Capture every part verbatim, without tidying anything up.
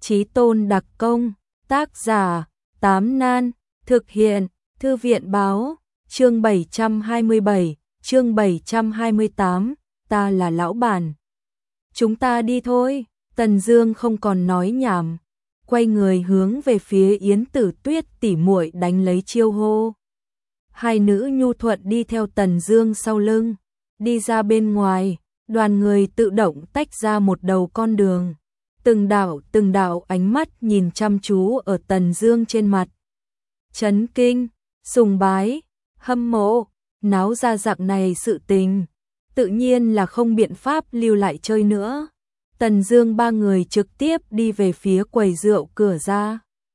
Chí tôn đặc công, tác giả, Tám Nan, thực hiện, Thư viện báo, chương bảy trăm hai mươi bảy, chương bảy trăm hai mươi tám, ta là lão bản. Chúng ta đi thôi, Tần Dương không còn nói nhảm, quay người hướng về phía Yến Tử Tuyết tỉ muội đánh lấy chiêu hô. Hai nữ nhu thuận đi theo Tần Dương sau lưng, đi ra bên ngoài, đoàn người tự động tách ra một đầu con đường. Từng đạo từng đạo ánh mắt nhìn chăm chú ở Tần Dương trên mặt. Chấn kinh, sùng bái, hâm mộ, náo ra dạng này sự tình, tự nhiên là không biện pháp lưu lại chơi nữa. Tần Dương ba người trực tiếp đi về phía quầy rượu cửa ra.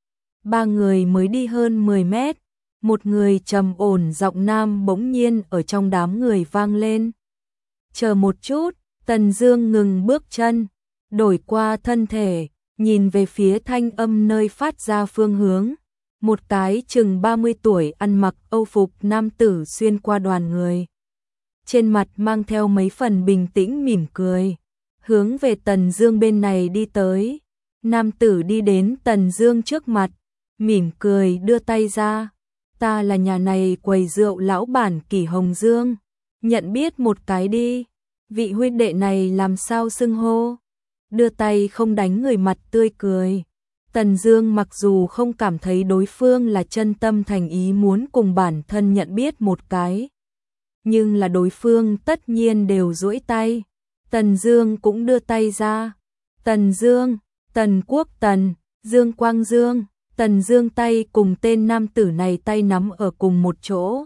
Ba người mới đi hơn mười mét, một người trầm ổn giọng nam bỗng nhiên ở trong đám người vang lên. Chờ một chút, Tần Dương ngừng bước chân, đổi qua thân thể, nhìn về phía thanh âm nơi phát ra phương hướng. Một cái chừng ba mươi tuổi ăn mặc âu phục nam tử xuyên qua đoàn người. Trên mặt mang theo mấy phần bình tĩnh mỉm cười, hướng về Tần Dương bên này đi tới. Nam tử đi đến Tần Dương trước mặt, mỉm cười đưa tay ra. Ta là nhà này quầy rượu lão bản Kỷ Hồng Dương, nhận biết một cái đi. Vị huynh đệ này làm sao xưng hô? Đưa tay không đánh người mặt tươi cười. Tần Dương mặc dù không cảm thấy đối phương là chân tâm thành ý muốn cùng bản thân nhận biết một cái, nhưng là đối phương tất nhiên đều duỗi tay. Tần Dương cũng đưa tay ra. Tần Dương, Tần Quốc Tần, Dương Quang Dương. Tần Dương tay cùng tên nam tử này tay nắm ở cùng một chỗ.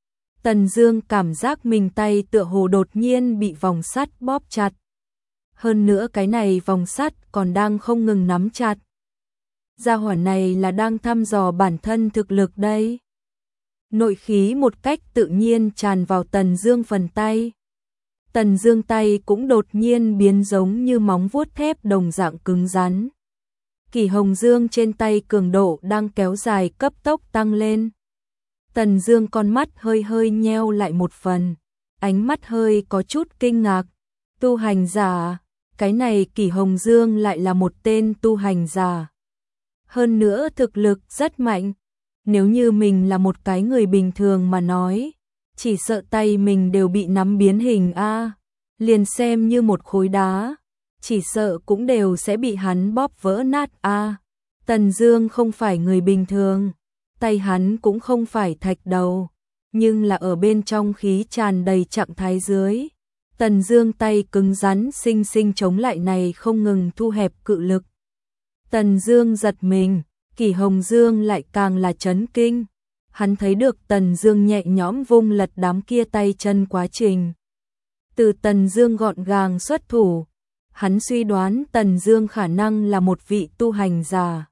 Tần Dương cảm giác mình tay tựa hồ đột nhiên bị vòng sắt bóp chặt. Hơn nữa cái này vòng sắt còn đang không ngừng nắm chặt. Gia hỏa này là đang thăm dò bản thân thực lực đây. Nội khí một cách tự nhiên tràn vào Tần Dương phần tay. Tần Dương tay cũng đột nhiên biến giống như móng vuốt thép đồng dạng cứng rắn. Kỷ Hồng Dương trên tay cường độ đang kéo dài cấp tốc tăng lên. Tần Dương con mắt hơi hơi nheo lại một phần, ánh mắt hơi có chút kinh ngạc. Tu hành giả, cái này Kỷ Hồng Dương lại là một tên tu hành giả. Hơn nữa thực lực rất mạnh. Nếu như mình là một cái người bình thường mà nói, chỉ sợ tay mình đều bị nắm biến hình a, à. Liền xem như một khối đá, chỉ sợ cũng đều sẽ bị hắn bóp vỡ nát a. À. Tần Dương không phải người bình thường, tay hắn cũng không phải thạch đầu, nhưng là ở bên trong khí tràn đầy trạng thái dưới. Tần Dương tay cứng rắn sinh sinh chống lại này không ngừng thu hẹp cự lực. Tần Dương giật mình, Kỷ Hồng Dương lại càng là chấn kinh. Hắn thấy được Tần Dương nhẹ nhõm vung lật đám kia tay chân quá trình. Từ Tần Dương gọn gàng xuất thủ, hắn suy đoán Tần Dương khả năng là một vị tu hành giả,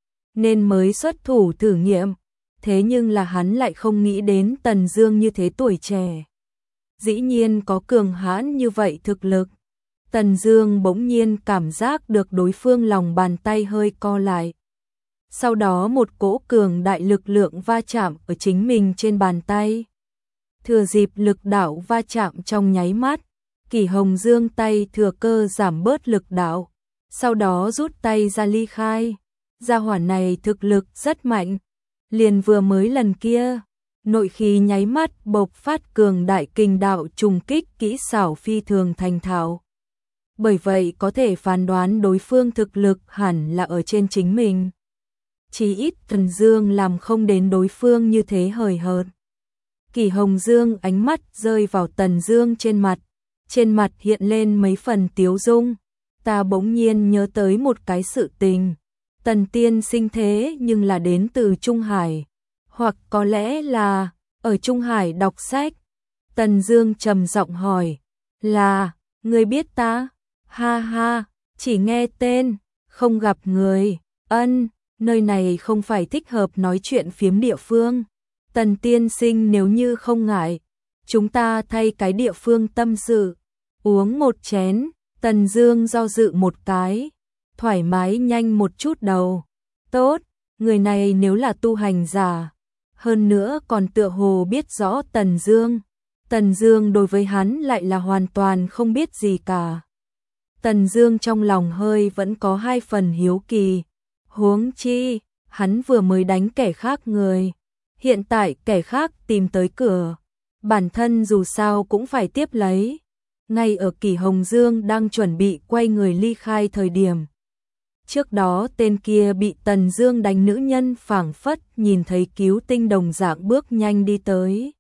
nên mới xuất thủ thử nghiệm. Thế nhưng là hắn lại không nghĩ đến Tần Dương như thế tuổi trẻ, dĩ nhiên có cường hãn như vậy thực lực. Tần Dương bỗng nhiên cảm giác được đối phương lòng bàn tay hơi co lại. Sau đó một cỗ cường đại lực lượng va chạm ở chính mình trên bàn tay. Thừa dịp lực đạo va chạm trong nháy mắt, Kỷ Hồng Dương tay thừa cơ giảm bớt lực đạo, sau đó rút tay ra ly khai. Gia hỏa này thực lực rất mạnh, liền vừa mới lần kia, nội khí nháy mắt bộc phát cường đại kình đạo trùng kích kỹ xảo phi thường thành thạo. Bởi vậy có thể phán đoán đối phương thực lực hẳn là ở trên chính mình. Chỉ ít Tần Dương làm không đến đối phương như thế hời hợt. Kỷ Hồng Dương ánh mắt rơi vào Tần Dương trên mặt, trên mặt hiện lên mấy phần tiếu dung. Ta bỗng nhiên nhớ tới một cái sự tình. Tần tiên sinh thế nhưng là đến từ Trung Hải, hoặc có lẽ là ở Trung Hải đọc sách. Tần Dương trầm giọng hỏi, là, ngươi biết ta? Ha ha, chỉ nghe tên, không gặp người. Ân, nơi này không phải thích hợp nói chuyện phiếm địa phương. Tần tiên sinh nếu như không ngại, chúng ta thay cái địa phương tâm sự, uống một chén. Tần Dương do dự một cái, thoải mái nhanh một chút đầu. Tốt, người này nếu là tu hành giả, hơn nữa còn tựa hồ biết rõ Tần Dương. Tần Dương đối với hắn lại là hoàn toàn không biết gì cả. Tần Dương trong lòng hơi vẫn có hai phần hiếu kỳ, huống chi, hắn vừa mới đánh kẻ khác người, hiện tại kẻ khác tìm tới cửa, bản thân dù sao cũng phải tiếp lấy. Ngay ở Kỷ Hồng Dương đang chuẩn bị quay người ly khai thời điểm, trước đó tên kia bị Tần Dương đánh nữ nhân phảng phất nhìn thấy cứu tinh đồng dạng bước nhanh đi tới.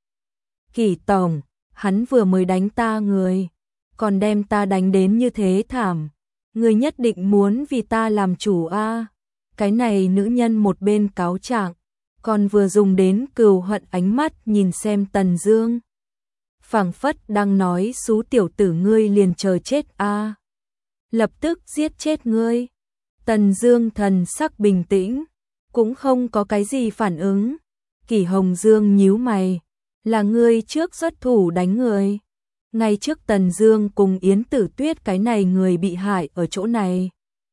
Kỷ tổng, hắn vừa mới đánh ta người, còn đem ta đánh đến như thế thảm, người nhất định muốn vì ta làm chủ a? À? Cái này nữ nhân một bên cáo trạng, còn vừa dùng đến cừu hận ánh mắt nhìn xem Tần Dương. Phảng phất đang nói xú tiểu tử ngươi liền chờ chết a. À? Lập tức giết chết ngươi. Tần Dương thần sắc bình tĩnh, cũng không có cái gì phản ứng. Kỷ Hồng Dương nhíu mày, là ngươi trước xuất thủ đánh người. Ngay trước Tần Dương cùng Yến Tử Tuyết cái này người bị hại ở chỗ này,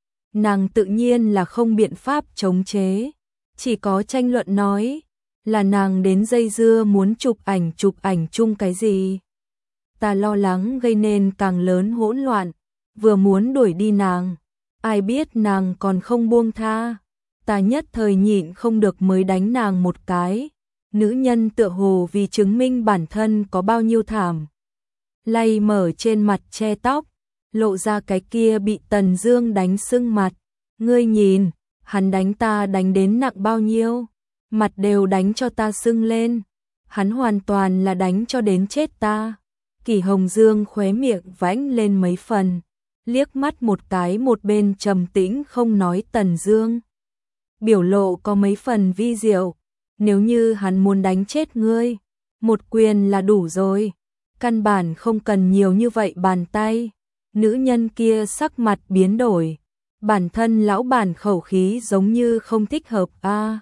nàng tự nhiên là không biện pháp chống chế, chỉ có tranh luận nói, là nàng đến dây dưa muốn chụp ảnh chụp ảnh chung cái gì. Ta lo lắng gây nên càng lớn hỗn loạn, vừa muốn đuổi đi nàng, ai biết nàng còn không buông tha, ta nhất thời nhịn không được mới đánh nàng một cái. Nữ nhân tựa hồ vì chứng minh bản thân có bao nhiêu thảm, lay mở trên mặt che tóc, lộ ra cái kia bị Tần Dương đánh sưng mặt. Ngươi nhìn, hắn đánh ta đánh đến nặng bao nhiêu, mặt đều đánh cho ta sưng lên, hắn hoàn toàn là đánh cho đến chết ta. Kỷ Hồng Dương khóe miệng vãnh lên mấy phần, liếc mắt một cái một bên trầm tĩnh không nói Tần Dương. Biểu lộ có mấy phần vi diệu, nếu như hắn muốn đánh chết ngươi, một quyền là đủ rồi, căn bản không cần nhiều như vậy bàn tay. Nữ nhân kia sắc mặt biến đổi, bản thân lão bản khẩu khí giống như không thích hợp a. À,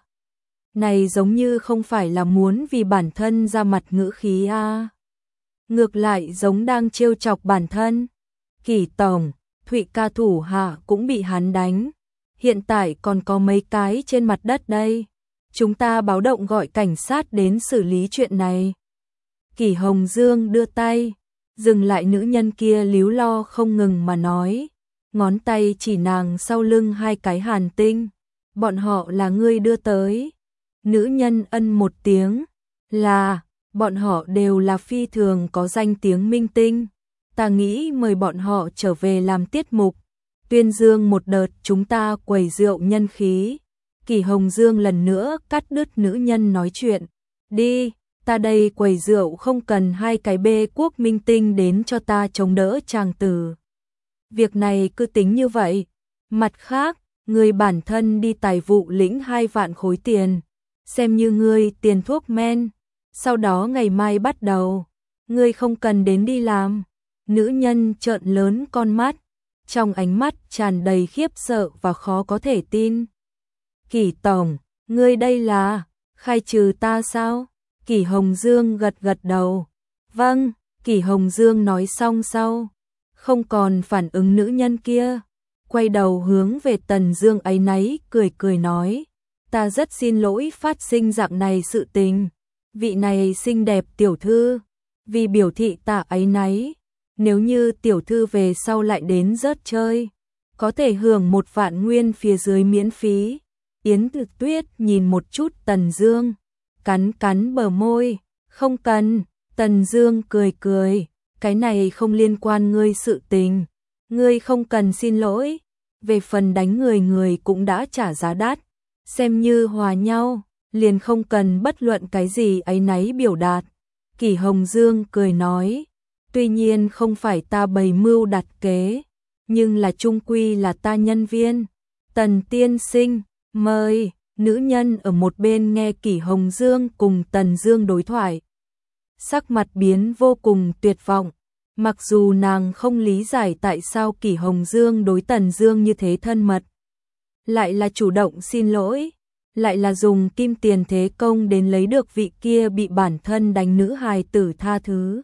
này giống như không phải là muốn vì bản thân ra mặt ngữ khí a. À, ngược lại giống đang trêu chọc bản thân. Kỷ tổng, Thụy ca thủ hạ cũng bị hắn đánh, hiện tại còn có mấy cái trên mặt đất đây. Chúng ta báo động gọi cảnh sát đến xử lý chuyện này. Kỷ Hồng Dương đưa tay, dừng lại nữ nhân kia líu lo không ngừng mà nói, ngón tay chỉ nàng sau lưng hai cái hàn tinh. Bọn họ là ngươi đưa tới. Nữ nhân ân một tiếng, là, bọn họ đều là phi thường có danh tiếng minh tinh. Ta nghĩ mời bọn họ trở về làm tiết mục, tuyên dương một đợt chúng ta quẩy rượu nhân khí. Kỷ Hồng Dương lần nữa cắt đứt nữ nhân nói chuyện. Đi, ta đây quẩy rượu không cần hai cái bê quốc minh tinh đến cho ta chống đỡ chàng tử. Việc này cứ tính như vậy. Mặt khác, người bản thân đi tài vụ lĩnh hai vạn khối tiền, xem như ngươi tiền thuốc men. Sau đó ngày mai bắt đầu, ngươi không cần đến đi làm. Nữ nhân trợn lớn con mắt, trong ánh mắt tràn đầy khiếp sợ và khó có thể tin. Kỷ tổng, ngươi đây là khai trừ ta sao? Kỷ Hồng Dương gật gật đầu. Vâng, Kỷ Hồng Dương nói xong sau, không còn phản ứng nữ nhân kia, quay đầu hướng về Tần Dương áy náy cười cười nói, ta rất xin lỗi phát sinh dạng này sự tình. Vị này xinh đẹp tiểu thư, vì biểu thị ta áy náy, nếu như tiểu thư về sau lại đến rớt chơi, có thể hưởng một vạn nguyên phía dưới miễn phí. Yến Tử Tuyết nhìn một chút Tần Dương, cắn cắn bờ môi, không cần. Tần Dương cười cười, cái này không liên quan ngươi sự tình, ngươi không cần xin lỗi, về phần đánh người người cũng đã trả giá đắt, xem như hòa nhau, liền không cần bất luận cái gì áy náy biểu đạt. Kỷ Hồng Dương cười nói, tuy nhiên không phải ta bày mưu đặt kế, nhưng là chung quy là ta nhân viên. Tần tiên sinh, mời. Nữ nhân ở một bên nghe Kỷ Hồng Dương cùng Tần Dương đối thoại, sắc mặt biến vô cùng tuyệt vọng. Mặc dù nàng không lý giải tại sao Kỷ Hồng Dương đối Tần Dương như thế thân mật, lại là chủ động xin lỗi, lại là dùng kim tiền thế công đến lấy được vị kia bị bản thân đánh nữ hài tử tha thứ.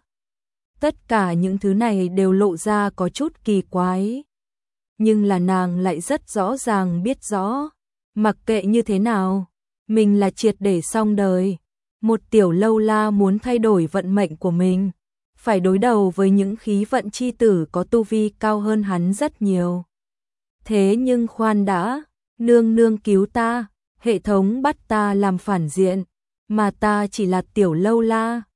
Tất cả những thứ này đều lộ ra có chút kỳ quái, nhưng là nàng lại rất rõ ràng biết rõ, mặc kệ như thế nào, mình là triệt để xong đời. Một tiểu lâu la muốn thay đổi vận mệnh của mình, phải đối đầu với những khí vận chi tử có tu vi cao hơn hắn rất nhiều. Thế nhưng khoan đã, nương nương cứu ta, hệ thống bắt ta làm phản diện, mà ta chỉ là tiểu lâu la,